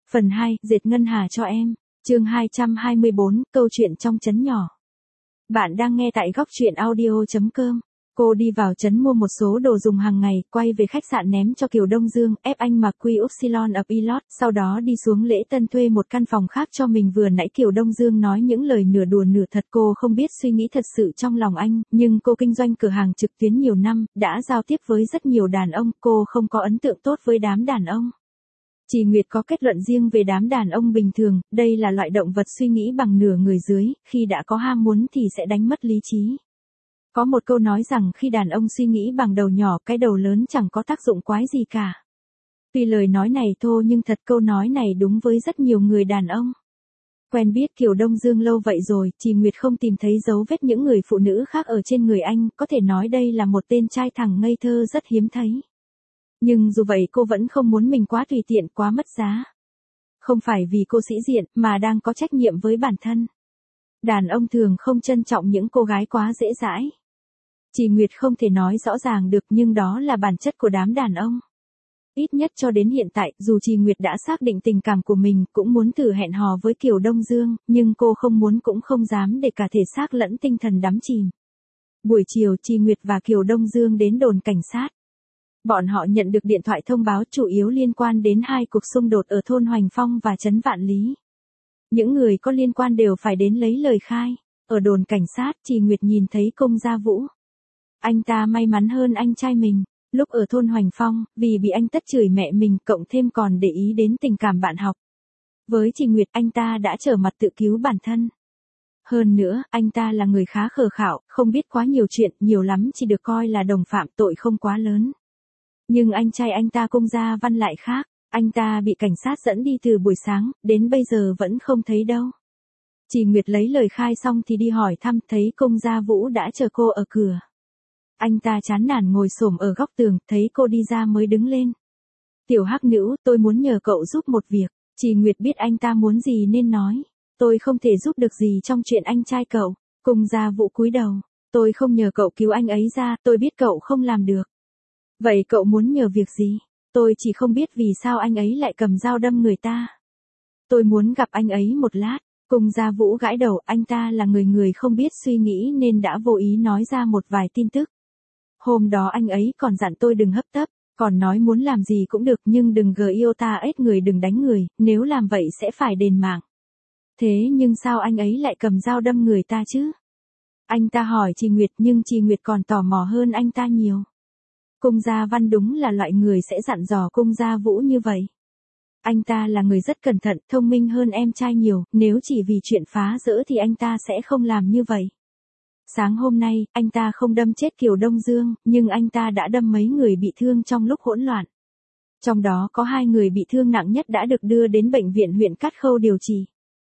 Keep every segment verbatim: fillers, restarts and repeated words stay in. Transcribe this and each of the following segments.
Phần hai, dệt ngân hà cho em. Chương hai trăm hai mươi bốn, câu chuyện trong trấn nhỏ. Bạn đang nghe tại góc truyện audio chấm com. Cô đi vào trấn mua một số đồ dùng hàng ngày, quay về khách sạn ném cho Kiều Đông Dương, ép anh mặc quy upsilon ở pilot, sau đó đi xuống lễ tân thuê một căn phòng khác cho mình. Vừa nãy Kiều Đông Dương nói những lời nửa đùa nửa thật, cô không biết suy nghĩ thật sự trong lòng anh, nhưng cô kinh doanh cửa hàng trực tuyến nhiều năm, đã giao tiếp với rất nhiều đàn ông, cô không có ấn tượng tốt với đám đàn ông. Chị Nguyệt có kết luận riêng về đám đàn ông bình thường, đây là loại động vật suy nghĩ bằng nửa người dưới, khi đã có ham muốn thì sẽ đánh mất lý trí. Có một câu nói rằng khi đàn ông suy nghĩ bằng đầu nhỏ, cái đầu lớn chẳng có tác dụng quái gì cả. Tuy lời nói này thô nhưng thật câu nói này đúng với rất nhiều người đàn ông. Quen biết Kiều Đông Dương lâu vậy rồi, chị Nguyệt không tìm thấy dấu vết những người phụ nữ khác ở trên người anh, có thể nói đây là một tên trai thẳng ngây thơ rất hiếm thấy. Nhưng dù vậy cô vẫn không muốn mình quá tùy tiện, quá mất giá. Không phải vì cô sĩ diện, mà đang có trách nhiệm với bản thân. Đàn ông thường không trân trọng những cô gái quá dễ dãi. Chị Nguyệt không thể nói rõ ràng được, nhưng đó là bản chất của đám đàn ông. Ít nhất cho đến hiện tại, dù chị Nguyệt đã xác định tình cảm của mình, cũng muốn thử hẹn hò với Kiều Đông Dương, nhưng cô không muốn cũng không dám để cả thể xác lẫn tinh thần đắm chìm. Buổi chiều, chị Nguyệt và Kiều Đông Dương đến đồn cảnh sát. Bọn họ nhận được điện thoại thông báo chủ yếu liên quan đến hai cuộc xung đột ở thôn Hoành Phong và trấn Vạn Lý. Những người có liên quan đều phải đến lấy lời khai. Ở đồn cảnh sát, chị Nguyệt nhìn thấy Công Gia Vũ. Anh ta may mắn hơn anh trai mình. Lúc ở thôn Hoành Phong, vì bị anh Tất chửi mẹ mình, cộng thêm còn để ý đến tình cảm bạn học. Với chị Nguyệt, anh ta đã trở mặt tự cứu bản thân. Hơn nữa, anh ta là người khá khờ khảo, không biết quá nhiều chuyện, nhiều lắm chỉ được coi là đồng phạm, tội không quá lớn. Nhưng anh trai anh ta Công Gia Văn lại khác, anh ta bị cảnh sát dẫn đi từ buổi sáng, đến bây giờ vẫn không thấy đâu. Chị Nguyệt lấy lời khai xong thì đi hỏi thăm, thấy Công Gia Vũ đã chờ cô ở cửa. Anh ta chán nản ngồi xổm ở góc tường, thấy cô đi ra mới đứng lên. Tiểu Hắc Nữ, tôi muốn nhờ cậu giúp một việc. Chị Nguyệt biết anh ta muốn gì nên nói, tôi không thể giúp được gì trong chuyện anh trai cậu. Công Gia Vũ cúi đầu, tôi không nhờ cậu cứu anh ấy ra, tôi biết cậu không làm được. Vậy cậu muốn nhờ việc gì? Tôi chỉ không biết vì sao anh ấy lại cầm dao đâm người ta. Tôi muốn gặp anh ấy một lát. Công Gia Vũ gãi đầu, anh ta là người người không biết suy nghĩ nên đã vô ý nói ra một vài tin tức. Hôm đó anh ấy còn dặn tôi đừng hấp tấp, còn nói muốn làm gì cũng được nhưng đừng gờ yêu ta ết người, đừng đánh người, nếu làm vậy sẽ phải đền mạng. Thế nhưng sao anh ấy lại cầm dao đâm người ta chứ? Anh ta hỏi chị Nguyệt, nhưng chị Nguyệt còn tò mò hơn anh ta nhiều. Công Gia Văn đúng là loại người sẽ dặn dò Công Gia Vũ như vậy. Anh ta là người rất cẩn thận, thông minh hơn em trai nhiều, nếu chỉ vì chuyện phá rỡ thì anh ta sẽ không làm như vậy. Sáng hôm nay, anh ta không đâm chết Kiều Đông Dương, nhưng anh ta đã đâm mấy người bị thương trong lúc hỗn loạn. Trong đó có hai người bị thương nặng nhất đã được đưa đến bệnh viện huyện Cát Khâu điều trị.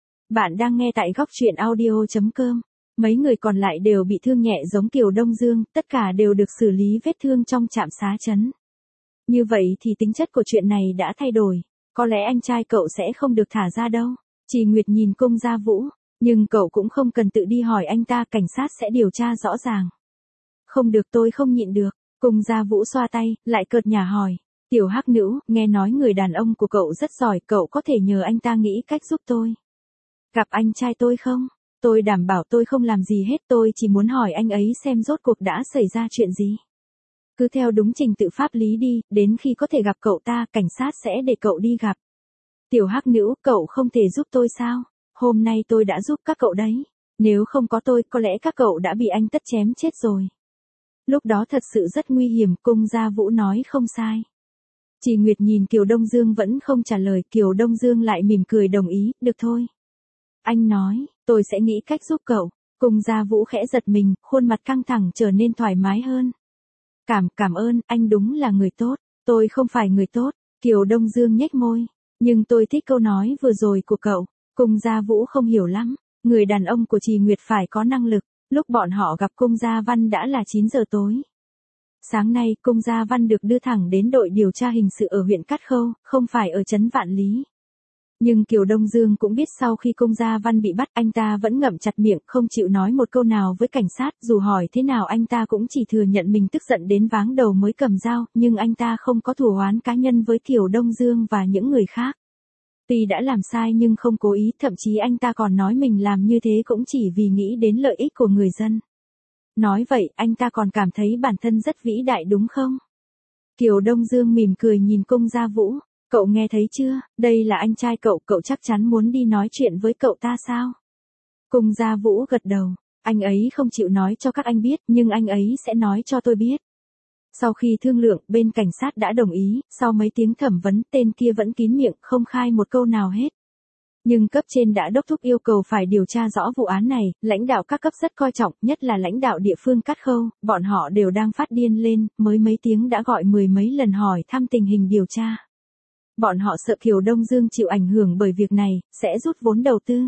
Bạn đang nghe tại góc truyện audio chấm com. Mấy người còn lại đều bị thương nhẹ giống Kiều Đông Dương, tất cả đều được xử lý vết thương trong trạm xá trấn. Như vậy thì tính chất của chuyện này đã thay đổi, có lẽ anh trai cậu sẽ không được thả ra đâu. Chị Nguyệt nhìn Công Gia Vũ, nhưng cậu cũng không cần tự đi hỏi anh ta, cảnh sát sẽ điều tra rõ ràng. Không được, tôi không nhịn được. Công Gia Vũ xoa tay, lại cợt nhả hỏi. Tiểu Hắc Nữ, nghe nói người đàn ông của cậu rất giỏi, cậu có thể nhờ anh ta nghĩ cách giúp tôi. Gặp anh trai tôi không? Tôi đảm bảo tôi không làm gì hết, tôi chỉ muốn hỏi anh ấy xem rốt cuộc đã xảy ra chuyện gì. Cứ theo đúng trình tự pháp lý đi, đến khi có thể gặp cậu ta, cảnh sát sẽ để cậu đi gặp. Tiểu Hắc Nữ, cậu không thể giúp tôi sao? Hôm nay tôi đã giúp các cậu đấy. Nếu không có tôi, có lẽ các cậu đã bị anh Tất chém chết rồi. Lúc đó thật sự rất nguy hiểm, Công Gia Vũ nói không sai. Chị Nguyệt nhìn Kiều Đông Dương vẫn không trả lời, Kiều Đông Dương lại mỉm cười đồng ý, được thôi. Anh nói, tôi sẽ nghĩ cách giúp cậu. Công Gia Vũ khẽ giật mình, khuôn mặt căng thẳng trở nên thoải mái hơn. Cảm, cảm ơn, anh đúng là người tốt. Tôi không phải người tốt. Kiều Đông Dương nhếch môi. Nhưng tôi thích câu nói vừa rồi của cậu. Công Gia Vũ không hiểu lắm. Người đàn ông của chị Nguyệt phải có năng lực. Lúc bọn họ gặp Công Gia Văn đã là chín giờ tối. Sáng nay, Công Gia Văn được đưa thẳng đến đội điều tra hình sự ở huyện Cát Khâu, không phải ở trấn Vạn Lý. Nhưng Kiều Đông Dương cũng biết sau khi Công Gia Văn bị bắt, anh ta vẫn ngậm chặt miệng, không chịu nói một câu nào với cảnh sát, dù hỏi thế nào anh ta cũng chỉ thừa nhận mình tức giận đến váng đầu mới cầm dao, nhưng anh ta không có thù oán cá nhân với Kiều Đông Dương và những người khác. Tuy đã làm sai nhưng không cố ý, thậm chí anh ta còn nói mình làm như thế cũng chỉ vì nghĩ đến lợi ích của người dân. Nói vậy, anh ta còn cảm thấy bản thân rất vĩ đại đúng không? Kiều Đông Dương mỉm cười nhìn Cung Gia Vũ, cậu nghe thấy chưa, đây là anh trai cậu, cậu chắc chắn muốn đi nói chuyện với cậu ta sao? Cung Gia Vũ gật đầu, anh ấy không chịu nói cho các anh biết, nhưng anh ấy sẽ nói cho tôi biết. Sau khi thương lượng, bên cảnh sát đã đồng ý, sau mấy tiếng thẩm vấn, tên kia vẫn kín miệng, không khai một câu nào hết. Nhưng cấp trên đã đốc thúc yêu cầu phải điều tra rõ vụ án này, lãnh đạo các cấp rất coi trọng, nhất là lãnh đạo địa phương Cát Khâu, bọn họ đều đang phát điên lên, mới mấy tiếng đã gọi mười mấy lần hỏi thăm tình hình điều tra. Bọn họ sợ Kiều Đông Dương chịu ảnh hưởng bởi việc này, sẽ rút vốn đầu tư.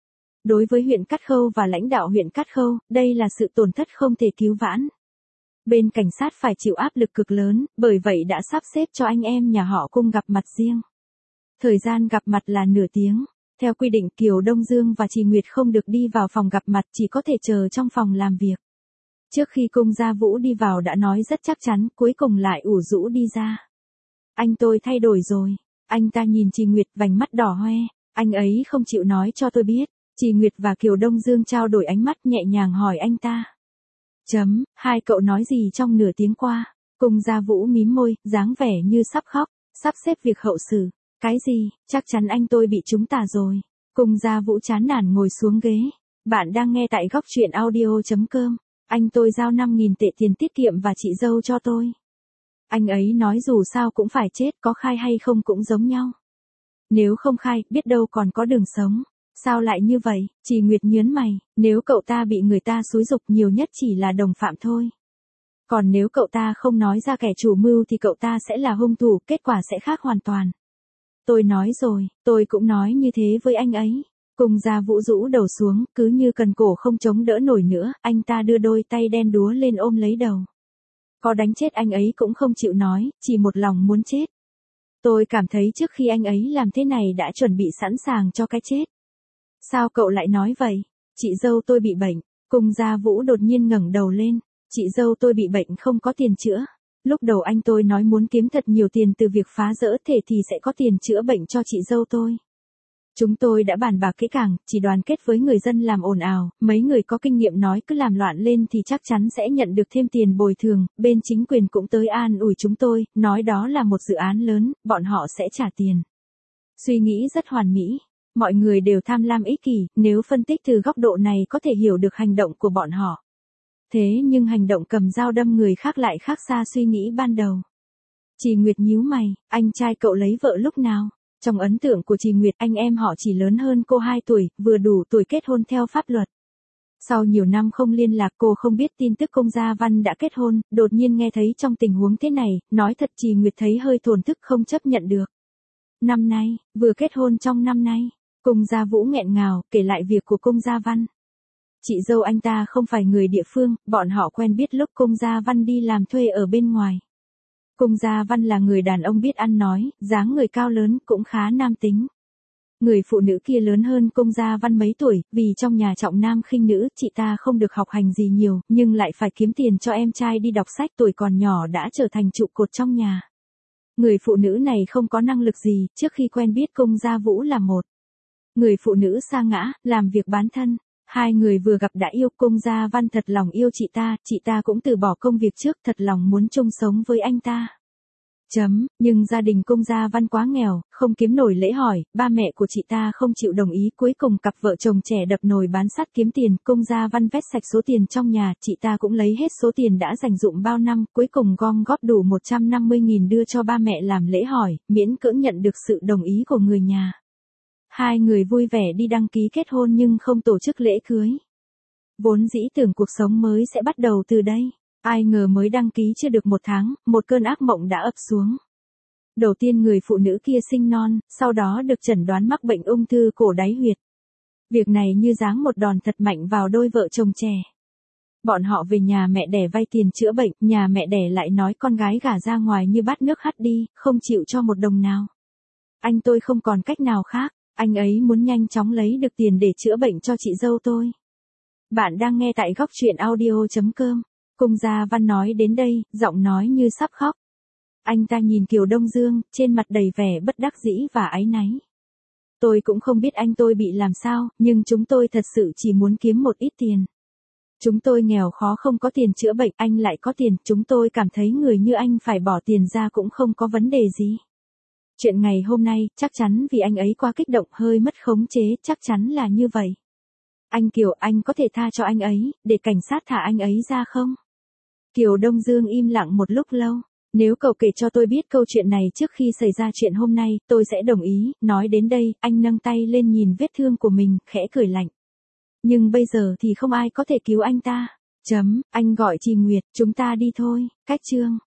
Đối với huyện Cát Khâu và lãnh đạo huyện Cát Khâu, đây là sự tổn thất không thể cứu vãn. Bên cảnh sát phải chịu áp lực cực lớn, bởi vậy đã sắp xếp cho anh em nhà họ Cung gặp mặt riêng. Thời gian gặp mặt là nửa tiếng. Theo quy định Kiều Đông Dương và Trì Nguyệt không được đi vào phòng gặp mặt, chỉ có thể chờ trong phòng làm việc. Trước khi Cung Gia Vũ đi vào đã nói rất chắc chắn, cuối cùng lại ủ rũ đi ra. Anh tôi thay đổi rồi. Anh ta nhìn Trì Nguyệt vành mắt đỏ hoe. Anh ấy không chịu nói cho tôi biết. Trì Nguyệt và Kiều Đông Dương trao đổi ánh mắt nhẹ nhàng hỏi anh ta. Chấm, hai cậu nói gì trong nửa tiếng qua? Cung Gia Vũ mím môi, dáng vẻ như sắp khóc, sắp xếp việc hậu xử. Cái gì, chắc chắn anh tôi bị trúng tà rồi. Cung Gia Vũ chán nản ngồi xuống ghế. Bạn đang nghe tại góc truyện audio chấm com. Anh tôi giao năm nghìn tệ tiền tiết kiệm và chị dâu cho tôi. Anh ấy nói dù sao cũng phải chết, có khai hay không cũng giống nhau. Nếu không khai, biết đâu còn có đường sống. Sao lại như vậy? Trì Nguyệt nhớn mày, nếu cậu ta bị người ta xúi giục nhiều nhất chỉ là đồng phạm thôi. Còn nếu cậu ta không nói ra kẻ chủ mưu thì cậu ta sẽ là hung thủ, kết quả sẽ khác hoàn toàn. Tôi nói rồi, tôi cũng nói như thế với anh ấy. Cung Gia Vũ rũ đầu xuống, cứ như cần cổ không chống đỡ nổi nữa, anh ta đưa đôi tay đen đúa lên ôm lấy đầu. Có đánh chết anh ấy cũng không chịu nói, chỉ một lòng muốn chết. Tôi cảm thấy trước khi anh ấy làm thế này đã chuẩn bị sẵn sàng cho cái chết. Sao cậu lại nói vậy? Chị dâu tôi bị bệnh. Cung Gia Vũ đột nhiên ngẩng đầu lên. Chị dâu tôi bị bệnh không có tiền chữa. Lúc đầu anh tôi nói muốn kiếm thật nhiều tiền từ việc phá rỡ thể thì sẽ có tiền chữa bệnh cho chị dâu tôi. Chúng tôi đã bàn bạc kỹ càng, chỉ đoàn kết với người dân làm ồn ào, mấy người có kinh nghiệm nói cứ làm loạn lên thì chắc chắn sẽ nhận được thêm tiền bồi thường, bên chính quyền cũng tới an ủi chúng tôi, nói đó là một dự án lớn, bọn họ sẽ trả tiền. Suy nghĩ rất hoàn mỹ. Mọi người đều tham lam ích kỷ, nếu phân tích từ góc độ này có thể hiểu được hành động của bọn họ. Thế nhưng hành động cầm dao đâm người khác lại khác xa suy nghĩ ban đầu. Trì Nguyệt nhíu mày, anh trai cậu lấy vợ lúc nào? Trong ấn tượng của Trì Nguyệt, anh em họ chỉ lớn hơn cô hai tuổi, vừa đủ tuổi kết hôn theo pháp luật. Sau nhiều năm không liên lạc cô không biết tin tức Cung Gia Văn đã kết hôn, đột nhiên nghe thấy trong tình huống thế này, nói thật Trì Nguyệt thấy hơi thổn thức không chấp nhận được. Năm nay, vừa kết hôn trong năm nay. Cung Gia Vũ nghẹn ngào, kể lại việc của Cung Gia Văn. Chị dâu anh ta không phải người địa phương, bọn họ quen biết lúc Cung Gia Văn đi làm thuê ở bên ngoài. Cung Gia Văn là người đàn ông biết ăn nói, dáng người cao lớn, cũng khá nam tính. Người phụ nữ kia lớn hơn Cung Gia Văn mấy tuổi, vì trong nhà trọng nam khinh nữ, chị ta không được học hành gì nhiều, nhưng lại phải kiếm tiền cho em trai đi đọc sách, tuổi còn nhỏ đã trở thành trụ cột trong nhà. Người phụ nữ này không có năng lực gì, trước khi quen biết Cung Gia Vũ là một người phụ nữ sa ngã, làm việc bán thân. Hai người vừa gặp đã yêu. Cung Gia Văn thật lòng yêu chị ta, chị ta cũng từ bỏ công việc trước, thật lòng muốn chung sống với anh ta. Chấm, nhưng gia đình Cung Gia Văn quá nghèo, không kiếm nổi lễ hỏi, ba mẹ của chị ta không chịu đồng ý, cuối cùng cặp vợ chồng trẻ đập nồi bán sắt kiếm tiền, Cung Gia Văn vét sạch số tiền trong nhà, chị ta cũng lấy hết số tiền đã dành dụm bao năm, cuối cùng gom góp đủ một trăm năm mươi nghìn đưa cho ba mẹ làm lễ hỏi, miễn cưỡng nhận được sự đồng ý của người nhà. Hai người vui vẻ đi đăng ký kết hôn nhưng không tổ chức lễ cưới. Vốn dĩ tưởng cuộc sống mới sẽ bắt đầu từ đây. Ai ngờ mới đăng ký chưa được một tháng, một cơn ác mộng đã ập xuống. Đầu tiên người phụ nữ kia sinh non, sau đó được chẩn đoán mắc bệnh ung thư cổ đáy huyệt. Việc này như giáng một đòn thật mạnh vào đôi vợ chồng trẻ. Bọn họ về nhà mẹ đẻ vay tiền chữa bệnh, nhà mẹ đẻ lại nói con gái gả ra ngoài như bát nước hắt đi, không chịu cho một đồng nào. Anh tôi không còn cách nào khác, anh ấy muốn nhanh chóng lấy được tiền để chữa bệnh cho chị dâu tôi. Bạn đang nghe tại góc truyện audio chấm com. Cung Gia Văn nói đến đây, giọng nói như sắp khóc. Anh ta nhìn Kiều Đông Dương, trên mặt đầy vẻ bất đắc dĩ và áy náy. Tôi cũng không biết anh tôi bị làm sao, nhưng chúng tôi thật sự chỉ muốn kiếm một ít tiền. Chúng tôi nghèo khó không có tiền chữa bệnh, anh lại có tiền, chúng tôi cảm thấy người như anh phải bỏ tiền ra cũng không có vấn đề gì. Chuyện ngày hôm nay, chắc chắn vì anh ấy quá kích động hơi mất khống chế, chắc chắn là như vậy. Anh Kiều, anh có thể tha cho anh ấy, để cảnh sát thả anh ấy ra không? Kiều Đông Dương im lặng một lúc lâu. Nếu cậu kể cho tôi biết câu chuyện này trước khi xảy ra chuyện hôm nay, tôi sẽ đồng ý. Nói đến đây, anh nâng tay lên nhìn vết thương của mình, khẽ cười lạnh. Nhưng bây giờ thì không ai có thể cứu anh ta. Chấm, anh gọi chị Nguyệt, chúng ta đi thôi. Cách chương.